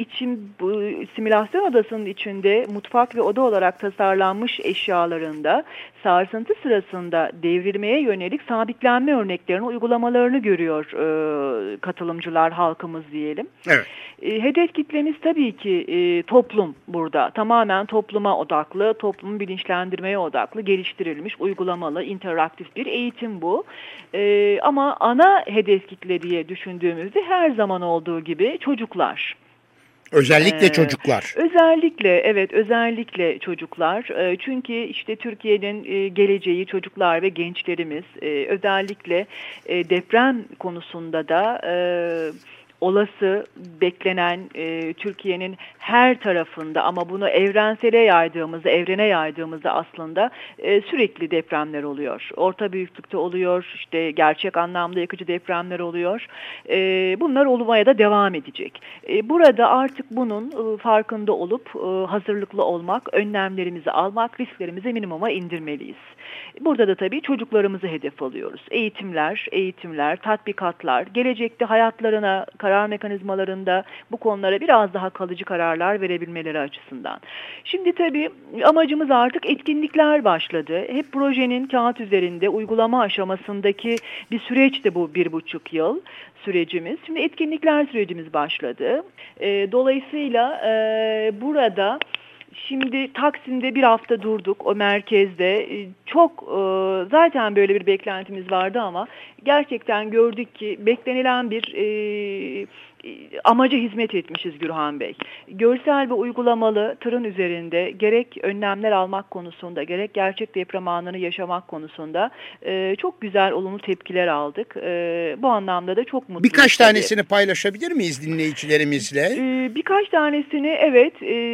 simülasyon odasının içinde mutfak ve oda olarak tasarlanmış eşyalarında sarsıntı sırasında devrilmeye yönelik sabitlenme örneklerinin uygulamalarını görüyor katılımcılar, halkımız diyelim. Evet. Hedef kitlemiz tabii ki toplum burada. Tamamen topluma odaklı, toplumu bilinçlendirmeye odaklı, geliştirilmiş, uygulamalı, interaktif bir eğitim bu. Ama ana hedef kitle diye düşündüğümüzde her zaman olduğu gibi çocuklar. Özellikle çocuklar. Özellikle çocuklar. Çünkü işte Türkiye'nin geleceği çocuklar ve gençlerimiz. Özellikle deprem konusunda da olası, beklenen Türkiye'nin her tarafında ama bunu evrene yaydığımızda aslında sürekli depremler oluyor. Orta büyüklükte oluyor, işte gerçek anlamda yakıcı depremler oluyor. Bunlar olmaya da devam edecek. Burada artık bunun farkında olup hazırlıklı olmak, önlemlerimizi almak, risklerimizi minimuma indirmeliyiz. Burada da tabii çocuklarımızı hedef alıyoruz. Eğitimler, tatbikatlar, gelecekte hayatlarına, karar mekanizmalarında bu konulara biraz daha kalıcı kararlar verebilmeleri açısından. Şimdi tabii amacımız artık etkinlikler başladı. Hep projenin kağıt üzerinde uygulama aşamasındaki bir süreçti bu 1,5 yıl sürecimiz. Şimdi etkinlikler sürecimiz başladı. Dolayısıyla burada şimdi Taksim'de bir hafta durduk, o merkezde. Çok zaten böyle bir beklentimiz vardı ama gerçekten gördük ki beklenilen bir amaca hizmet etmişiz Gürhan Bey. Görsel ve uygulamalı tırın üzerinde gerek önlemler almak konusunda, gerek gerçek deprem anını yaşamak konusunda çok güzel olumlu tepkiler aldık. Bu anlamda da çok mutluyuz. Birkaç tanesini paylaşabilir miyiz dinleyicilerimizle? Birkaç tanesini evet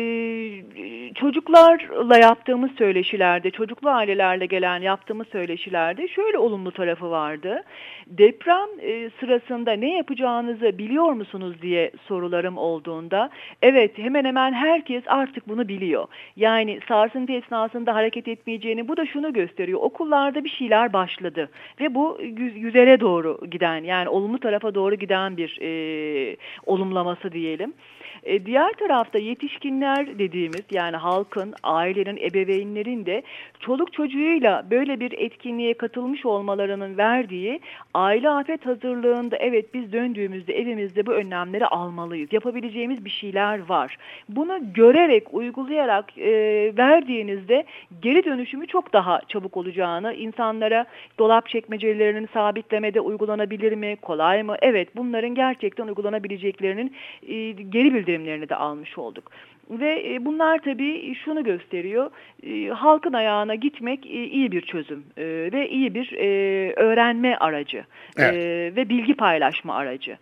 çocuklarla yaptığımız söyleşilerde, çocuklu ailelerle gelen yaptığımız söyleşilerde şöyle olumlu tarafı vardı. Deprem sırasında ne yapacağınızı biliyor musunuz musunuz diye sorularım olduğunda, evet, hemen hemen herkes artık bunu biliyor. Yani sarsıntı esnasında hareket etmeyeceğini, bu da şunu gösteriyor. Okullarda bir şeyler başladı ve bu güzele doğru giden, yani olumlu tarafa doğru giden bir olumlaması diyelim. Diğer tarafta yetişkinler dediğimiz, yani halkın, ailelerin, ebeveynlerin de çoluk çocuğuyla böyle bir etkinliğe katılmış olmalarının verdiği aile afet hazırlığında, evet, biz döndüğümüzde evimizde bu önlemleri almalıyız. Yapabileceğimiz bir şeyler var. Bunu görerek, uygulayarak verdiğinizde geri dönüşümü çok daha çabuk olacağını, insanlara dolap çekmecelerinin sabitlemede uygulanabilir mi, kolay mı? Evet, bunların gerçekten uygulanabileceklerinin geri bildirimlerini de almış olduk. Ve bunlar tabii şunu gösteriyor, halkın ayağına gitmek iyi bir çözüm ve iyi bir öğrenme aracı, evet. Ve bilgi paylaşma aracı.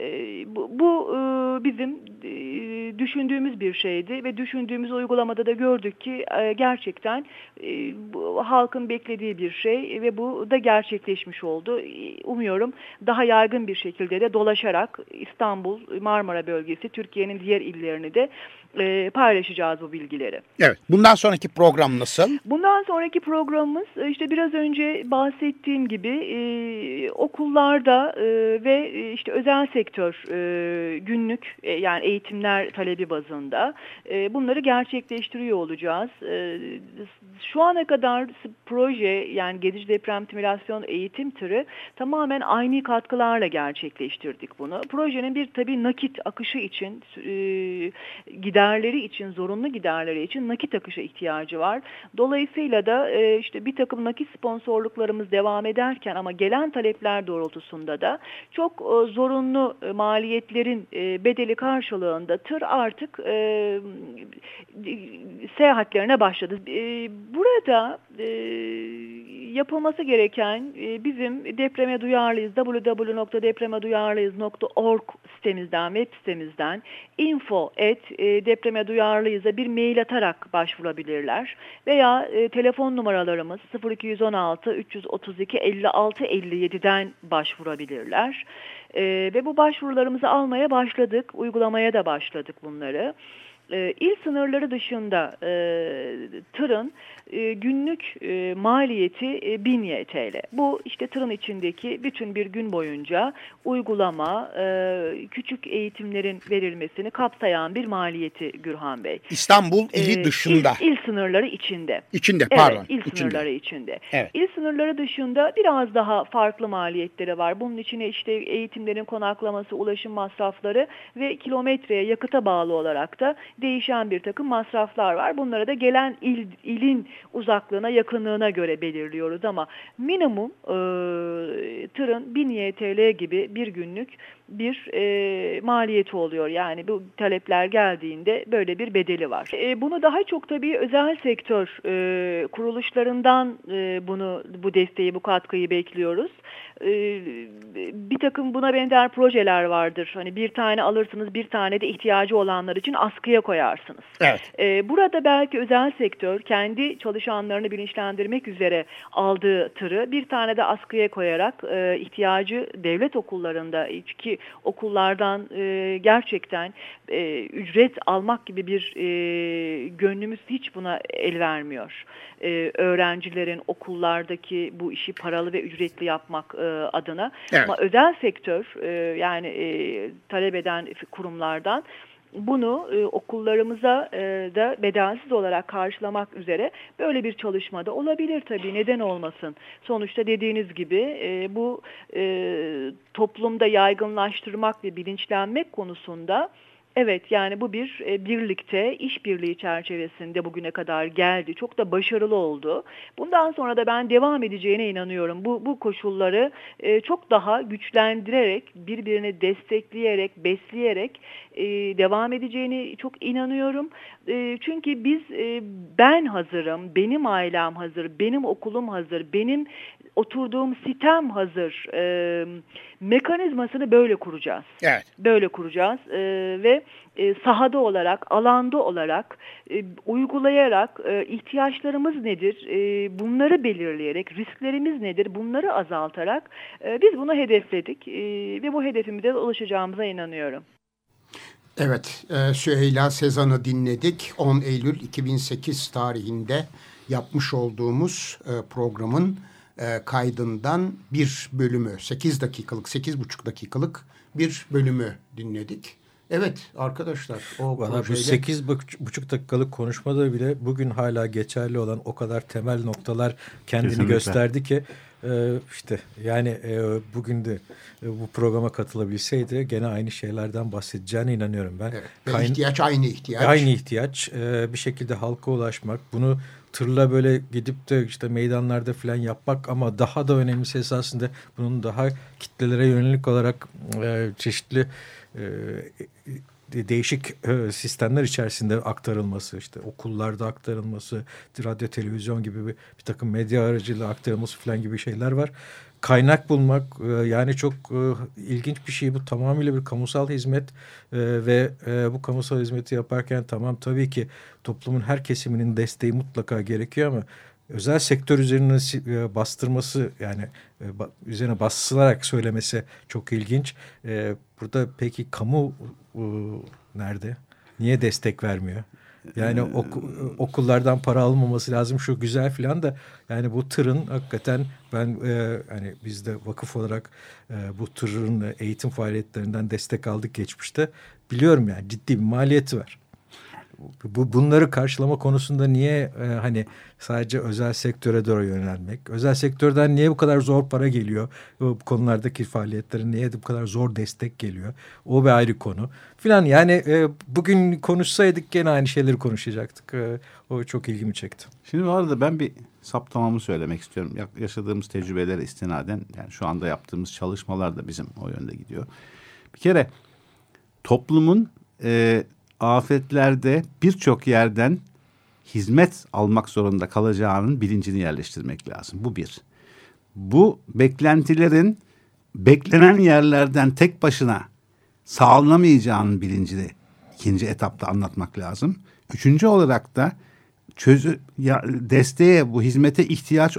Bu bizim düşündüğümüz bir şeydi ve düşündüğümüz uygulamada da gördük ki gerçekten halkın beklediği bir şey ve bu da gerçekleşmiş oldu. Umuyorum daha yaygın bir şekilde de dolaşarak İstanbul, Marmara bölgesi, Türkiye'nin diğer illerini de paylaşacağız bu bilgileri. Evet. Bundan sonraki program nasıl? Bundan sonraki programımız işte biraz önce bahsettiğim gibi okullarda ve işte özel sektör günlük yani eğitimler talebi bazında bunları gerçekleştiriyor olacağız. Şu ana kadar proje, yani Gedici Deprem Simülasyon Eğitim Tırı tamamen aynı katkılarla gerçekleştirdik bunu. Projenin bir tabii nakit akışı için giderleri için, zorunlu giderleri için nakit akışa ihtiyacı var. Dolayısıyla da işte bir takım nakit sponsorluklarımız devam ederken ama gelen talepler doğrultusunda da çok zorunlu maliyetlerin bedeli karşılığında tır artık seyahatlerine başladı. Burada yapılması gereken bizim depreme duyarlıyız, www.depremeduyarlıyız.org sitemizden, web sitemizden info@depremeduyarlıyız'a bir mail atarak başvurabilirler. Veya telefon numaralarımız 0216 332 56 57'den başvurabilirler. Ve bu başvurularımızı almaya başladık, uygulamaya da başladık bunları. İl sınırları dışında tırın günlük maliyeti 1000 YTL. Bu işte tırın içindeki bütün bir gün boyunca uygulama, küçük eğitimlerin verilmesini kapsayan bir maliyeti Gürhan Bey. İstanbul ili dışında. İl sınırları içinde. İçinde, pardon. Evet, il sınırları içinde. Evet. İl sınırları dışında biraz daha farklı maliyetleri var. Bunun içine işte eğitimlerin konaklaması, ulaşım masrafları ve kilometreye, yakıta bağlı olarak da değişen bir takım masraflar var. Bunlara da gelen ilin uzaklığına, yakınlığına göre belirliyoruz ama minimum tırın 1000 YTL gibi bir günlük bir maliyeti oluyor. Yani bu talepler geldiğinde böyle bir bedeli var. Bunu daha çok tabii özel sektör kuruluşlarından bu desteği, bu katkıyı bekliyoruz. Bir takım buna benzer projeler vardır. Hani bir tane alırsınız, bir tane de ihtiyacı olanlar için askıya koyarsınız. Evet. Burada belki özel sektör kendi çalışanlarını bilinçlendirmek üzere aldığı tırı bir tane de askıya koyarak ihtiyacı devlet okullarında, ki okullardan gerçekten ücret almak gibi bir gönlümüz hiç buna el vermiyor. Öğrencilerin okullardaki bu işi paralı ve ücretli yapmak adına. Evet. Ama özel sektör yani talep eden kurumlardan bunu okullarımıza da bedelsiz olarak karşılamak üzere böyle bir çalışmada olabilir tabii. Neden olmasın? Sonuçta dediğiniz gibi bu toplumda yaygınlaştırmak ve bilinçlenmek konusunda evet, yani bu bir birlikte, işbirliği çerçevesinde bugüne kadar geldi. Çok da başarılı oldu. Bundan sonra da ben devam edeceğine inanıyorum. Bu koşulları çok daha güçlendirerek, birbirini destekleyerek, besleyerek devam edeceğini çok inanıyorum. Çünkü ben hazırım, benim ailem hazır, benim okulum hazır, benim oturduğum sitem hazır mekanizmasını böyle kuracağız. Evet. Böyle kuracağız ve sahada olarak, alanda olarak, uygulayarak ihtiyaçlarımız nedir, bunları belirleyerek, risklerimiz nedir, bunları azaltarak biz bunu hedefledik ve bu hedefimize ulaşacağımıza inanıyorum. Evet, Süheyla Sezan'ı dinledik. 10 Eylül 2008 tarihinde yapmış olduğumuz programın kaydından bir bölümü, 8 dakikalık, 8,5 dakikalık bir bölümü dinledik. Evet arkadaşlar, o Valla bu projeyle... 8,5 dakikalık konuşmada bile bugün hala geçerli olan o kadar temel noktalar kendini Kesinlikle gösterdi ki işte yani bugün de bu programa katılabilseydi gene aynı şeylerden bahsedeceğine inanıyorum ben. Evet, ihtiyaç aynı ihtiyaç. Aynı ihtiyaç. Bir şekilde halka ulaşmak, bunu tırla böyle gidip de işte meydanlarda falan yapmak ama daha da önemlisi esasında bunun daha kitlelere yönelik olarak çeşitli değişik sistemler içerisinde aktarılması, işte okullarda aktarılması, radyo, televizyon gibi bir takım medya aracılığıyla aktarılması falan gibi şeyler var. Kaynak bulmak yani çok ilginç bir şey. Bu tamamıyla bir kamusal hizmet ve bu kamusal hizmeti yaparken tamam tabii ki toplumun her kesiminin desteği mutlaka gerekiyor ama özel sektör üzerine bastırması yani üzerine basılarak söylemesi çok ilginç. Burada peki kamu nerede? Niye destek vermiyor? Yani okullardan para alınmaması lazım şu güzel filan da yani bu tırın hakikaten ben hani biz de vakıf olarak bu tırın eğitim faaliyetlerinden destek aldık geçmişte. Biliyorum yani ciddi bir maliyeti var. Bunları karşılama konusunda niye hani sadece özel sektöre doğru yönelmek? Özel sektörden niye bu kadar zor para geliyor? Bu konulardaki faaliyetlerin niye bu kadar zor destek geliyor? O bir ayrı konu. Filan yani bugün konuşsaydık gene aynı şeyleri konuşacaktık. O çok ilgimi çekti. Şimdi bu arada ben bir saptamamı söylemek istiyorum. Yaşadığımız tecrübelere istinaden yani şu anda yaptığımız çalışmalar da bizim o yönde gidiyor. Bir kere toplumun afetlerde birçok yerden hizmet almak zorunda kalacağının bilincini yerleştirmek lazım. Bu bir. Bu beklentilerin beklenen yerlerden tek başına sağlanamayacağının bilincini ikinci etapta anlatmak lazım. Üçüncü olarak da desteğe, bu hizmete ihtiyacı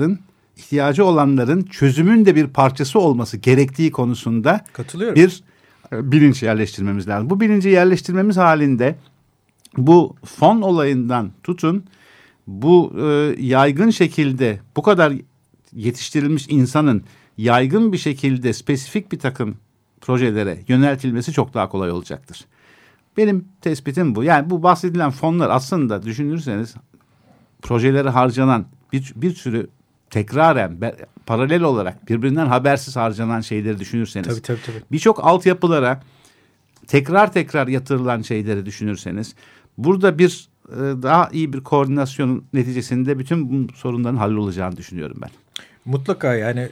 olanların çözümün de bir parçası olması gerektiği konusunda bir bilinç yerleştirmemiz lazım. Bu bilinci yerleştirmemiz halinde bu fon olayından tutun bu yaygın şekilde bu kadar yetiştirilmiş insanın yaygın bir şekilde spesifik bir takım projelere yöneltilmesi çok daha kolay olacaktır. Benim tespitim bu. Yani bu bahsedilen fonlar aslında düşünürseniz projeleri harcanan bir sürü tekraren paralel olarak birbirinden habersiz harcanan şeyleri düşünürseniz tabii. birçok altyapılara tekrar yatırılan şeyleri düşünürseniz burada bir daha iyi bir koordinasyonun neticesinde bütün bu sorunların hallolacağını düşünüyorum ben. Mutlaka yani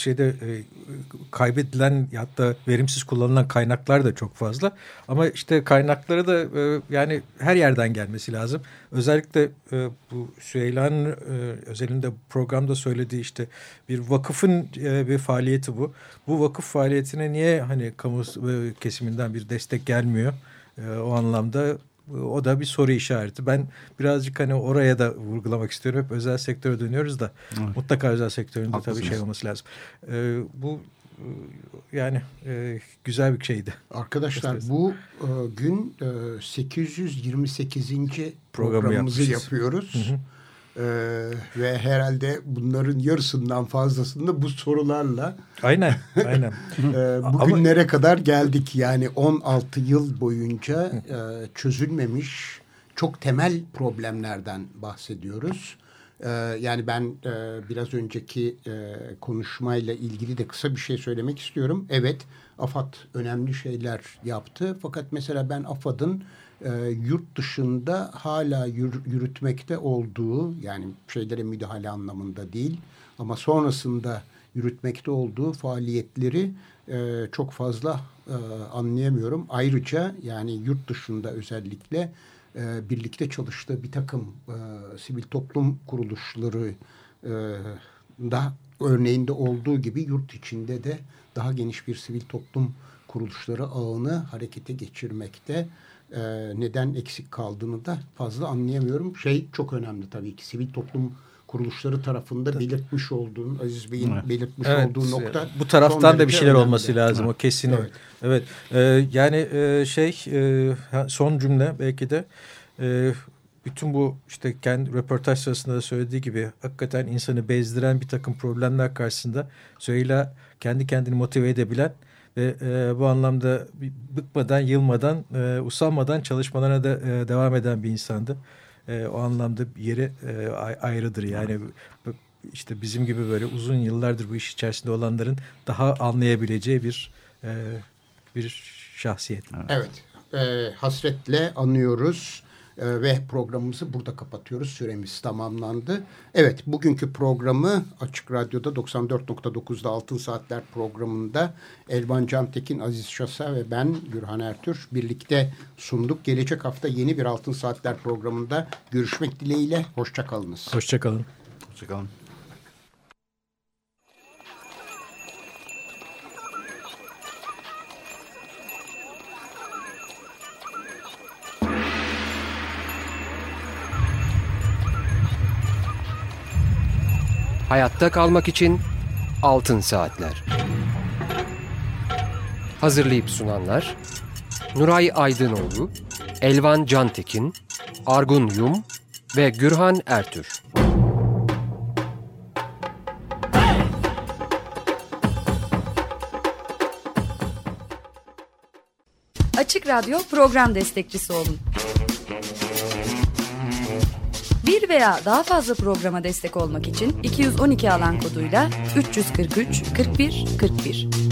kaybedilen hatta verimsiz kullanılan kaynaklar da çok fazla. Ama işte kaynakları da yani her yerden gelmesi lazım. Özellikle bu Süheyla'nın özelinde programda söylediği işte bir vakıfın bir faaliyeti bu. Bu vakıf faaliyetine niye hani kamu kesiminden bir destek gelmiyor? O anlamda o da bir soru işareti. Ben birazcık hani oraya da vurgulamak istiyorum. Hep özel sektöre dönüyoruz da mutlaka özel sektöründe tabii şey olması lazım. Bu yani güzel bir şeydi. Arkadaşlar bu gün 828. programımızı yapıyoruz. Ve herhalde bunların yarısından fazlasında bu sorularla aynen. bugünlere kadar geldik. Yani 16 yıl boyunca çözülmemiş çok temel problemlerden bahsediyoruz. Yani ben biraz önceki konuşmayla ilgili de kısa bir şey söylemek istiyorum. Evet, AFAD önemli şeyler yaptı. Fakat mesela ben AFAD'ın yurt dışında hala yürütmekte olduğu, yani şeylere müdahale anlamında değil ama sonrasında yürütmekte olduğu faaliyetleri çok fazla anlayamıyorum. Ayrıca yani yurt dışında özellikle birlikte çalıştığı bir takım sivil toplum kuruluşları da örneğinde olduğu gibi yurt içinde de daha geniş bir sivil toplum kuruluşları ağını harekete geçirmekte neden eksik kaldığını da fazla anlayamıyorum. Şey çok önemli tabii ki, sivil toplum kuruluşları tarafında belirtmiş olduğun, Aziz Bey'in belirtmiş olduğu nokta. Bu taraftan da bir şeyler önemli. olması lazım. O kesin. Evet. Yani son cümle belki de bütün bu işte kendi röportaj sırasında da söylediği gibi hakikaten insanı bezdiren bir takım problemler karşısında Süheyla kendi kendini motive edebilen ve bu anlamda bıkmadan, yılmadan, usanmadan çalışmalarına da devam eden bir insandı. O anlamda yeri ayrıdır. Yani işte bizim gibi böyle uzun yıllardır bu iş içerisinde olanların daha anlayabileceği bir şahsiyet. Evet. Hasretle anıyoruz. Ve programımızı burada kapatıyoruz. Süremiz tamamlandı. Evet, bugünkü programı Açık Radyo'da 94.9'da Altın Saatler programında Elvan Cantekin, Aziz Şasa ve ben Gürhan Ertür birlikte sunduk. Gelecek hafta yeni bir Altın Saatler programında görüşmek dileğiyle. Hoşça kalınız. Hoşça kalın. Hoşça kalın. Hayatta kalmak için Altın Saatler. Hazırlayıp sunanlar Nuray Aydınoğlu, Elvan Cantekin, Argun Yum ve Gürhan Ertür. Açık Radyo program destekçisi olun. Bir veya daha fazla programa destek olmak için 212 alan koduyla 343 41 41